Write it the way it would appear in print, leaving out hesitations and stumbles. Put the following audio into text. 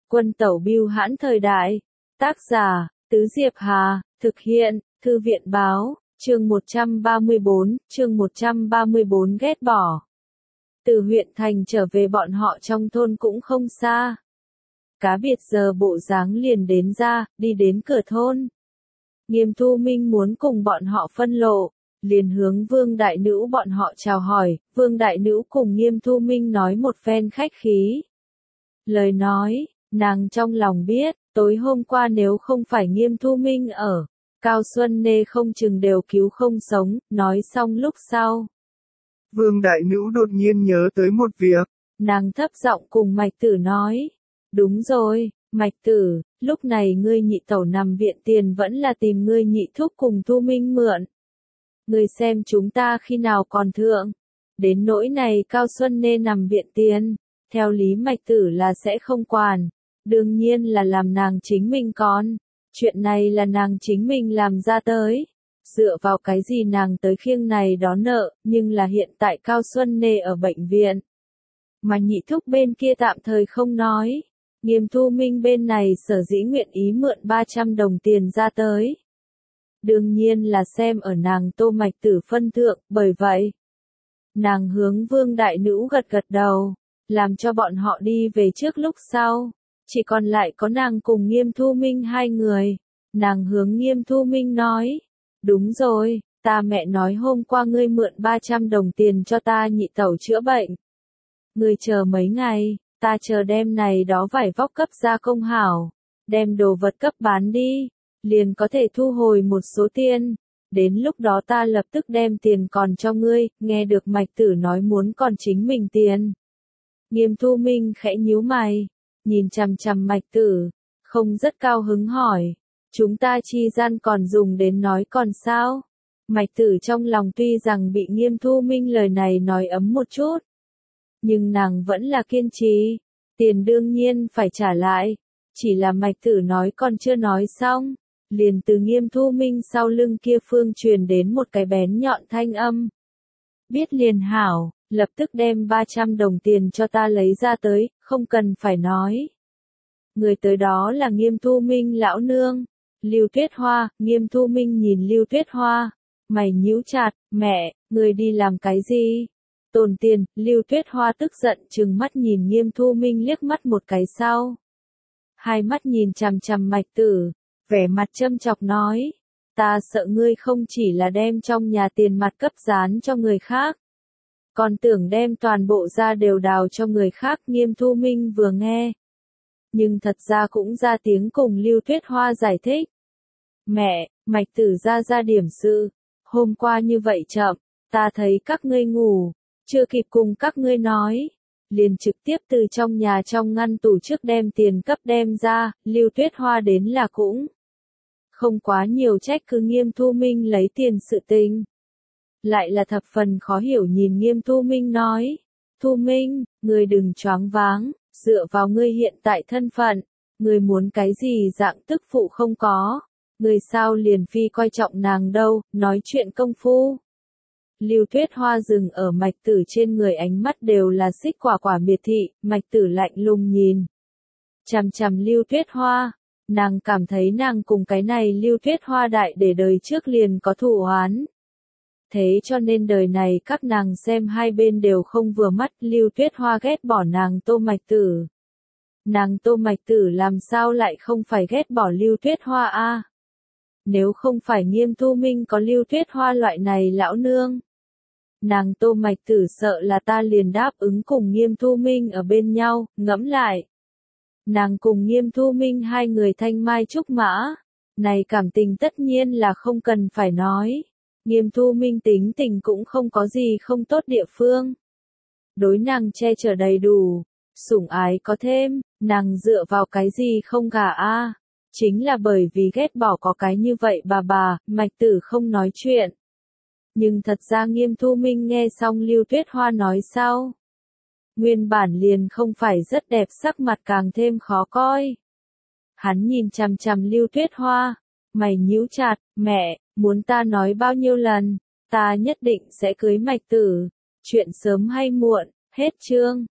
Quân tẩu bưu hãn thời đại. Tác giả, Tứ Diệp Hà, thực hiện, Thư viện báo, chương 134 ghét bỏ. Từ huyện thành trở về bọn họ trong thôn cũng không xa. Cá biệt giờ bộ dáng liền đến ra, đi đến cửa thôn. Nghiêm Thu Minh muốn cùng bọn họ phân lộ, liền hướng Vương Đại Nữ bọn họ chào hỏi. Vương Đại Nữ cùng Nghiêm Thu Minh nói một phen khách khí. Lời nói, nàng trong lòng biết, tối hôm qua nếu không phải Nghiêm Thu Minh ở, Cao Xuân Nê không chừng đều cứu không sống. Nói xong lúc sau, Vương Đại Nữ đột nhiên nhớ tới một việc. Nàng thấp giọng cùng Mạch Tử nói. Đúng rồi, Mạch Tử, lúc này ngươi nhị tẩu nằm viện tiền vẫn là tìm ngươi nhị thúc cùng Thu Minh mượn. Ngươi xem chúng ta khi nào còn thượng. Đến nỗi này Cao Xuân Nê nằm viện tiền, theo lý Mạch Tử là sẽ không quản. Đương nhiên là làm nàng chính mình con. Chuyện này là nàng chính mình làm ra tới. Dựa vào cái gì nàng tới khiêng này đó nợ, nhưng là hiện tại Cao Xuân Nê ở bệnh viện. Mà nhị thúc bên kia tạm thời không nói. Nghiêm Thu Minh bên này sở dĩ nguyện ý mượn 300 đồng tiền ra tới. Đương nhiên là xem ở nàng Tô Mạch Tử phân thượng, bởi vậy. Nàng hướng Vương Đại Nữ gật gật đầu, làm cho bọn họ đi về trước lúc sau. Chỉ còn lại có nàng cùng Nghiêm Thu Minh hai người. Nàng hướng Nghiêm Thu Minh nói. Đúng rồi, ta mẹ nói hôm qua ngươi mượn 300 đồng tiền cho ta nhị tẩu chữa bệnh. Ngươi chờ mấy ngày, ta chờ đem này đó vải vóc cấp gia công hảo. Đem đồ vật cấp bán đi, liền có thể thu hồi một số tiền. Đến lúc đó ta lập tức đem tiền còn cho ngươi. Nghe được Mạch Tử nói muốn còn chính mình tiền. Nghiêm Thu Minh khẽ nhíu mày, nhìn chằm chằm Mạch Tử, không rất cao hứng hỏi. Chúng ta chi gian còn dùng đến nói còn sao? Mạch Tử trong lòng tuy rằng bị Nghiêm Thu Minh lời này nói ấm một chút. Nhưng nàng vẫn là kiên trì. Tiền đương nhiên phải trả lại. Chỉ là Mạch Tử nói còn chưa nói xong. Liền từ Nghiêm Thu Minh sau lưng kia phương truyền đến một cái bén nhọn thanh âm. Biết liền hảo, lập tức đem 300 đồng tiền cho ta lấy ra tới, không cần phải nói. Người tới đó là Nghiêm Thu Minh lão nương. Lưu Tuyết Hoa. Nghiêm Thu Minh nhìn Lưu Tuyết Hoa, mày nhíu chặt. Mẹ, người đi làm cái gì? Tồn tiền. Lưu Tuyết Hoa tức giận trừng mắt nhìn Nghiêm Thu Minh liếc mắt một cái sau. Hai mắt nhìn chằm chằm Mạch Tử, vẻ mặt châm chọc nói. Ta sợ ngươi không chỉ là đem trong nhà tiền mặt cấp dán cho người khác, còn tưởng đem toàn bộ ra đều đào cho người khác. Nghiêm Thu Minh vừa nghe, nhưng thật ra cũng ra tiếng cùng Lưu Tuyết Hoa giải thích. Mẹ, Mạch Tử ra điểm sự. Hôm qua như vậy chậm, ta thấy các ngươi ngủ, chưa kịp cùng các ngươi nói. Liền trực tiếp từ trong nhà trong ngăn tủ trước đem tiền cấp đem ra. Lưu Tuyết Hoa đến là cũng không quá nhiều trách cứ Nghiêm Thu Minh lấy tiền sự tình. Lại là thập phần khó hiểu nhìn Nghiêm Thu Minh nói. Thu Minh, ngươi đừng choáng váng, dựa vào ngươi hiện tại thân phận, ngươi muốn cái gì dạng tức phụ không có. Ngươi sao liền phi coi trọng nàng đâu, nói chuyện công phu. Lưu Tuyết Hoa dừng ở Mạch Tử trên người, ánh mắt đều là xích quả miệt thị. Mạch Tử lạnh lùng nhìn chằm chằm Lưu Tuyết Hoa. Nàng cảm thấy nàng cùng cái này Lưu Tuyết Hoa đại để đời trước liền có thù oán. Thế cho nên đời này các nàng xem hai bên đều không vừa mắt. Lưu Tuyết Hoa ghét bỏ nàng Tô Mạch Tử. Nàng Tô Mạch Tử làm sao lại không phải ghét bỏ Lưu Tuyết Hoa a? Nếu không phải Nghiêm Thu Minh có Lưu Tuyết Hoa loại này lão nương, nàng Tô Mạch Tử sợ là ta liền đáp ứng cùng Nghiêm Thu Minh ở bên nhau. Ngẫm lại, nàng cùng Nghiêm Thu Minh hai người thanh mai trúc mã, này cảm tình tất nhiên là không cần phải nói. Nghiêm Thu Minh tính tình cũng không có gì không tốt địa phương. Đối nàng che chở đầy đủ, sủng ái có thêm. Nàng dựa vào cái gì không gả a? Chính là bởi vì ghét bỏ có cái như vậy bà. Mạch Tử không nói chuyện. Nhưng thật ra Nghiêm Thu Minh nghe xong Lưu Tuyết Hoa nói sau, nguyên bản liền không phải rất đẹp, sắc mặt càng thêm khó coi. Hắn nhìn chằm chằm Lưu Tuyết Hoa, mày nhíu chặt. Mẹ, muốn ta nói bao nhiêu lần, ta nhất định sẽ cưới Mạch Tử. Chuyện sớm hay muộn, hết chương.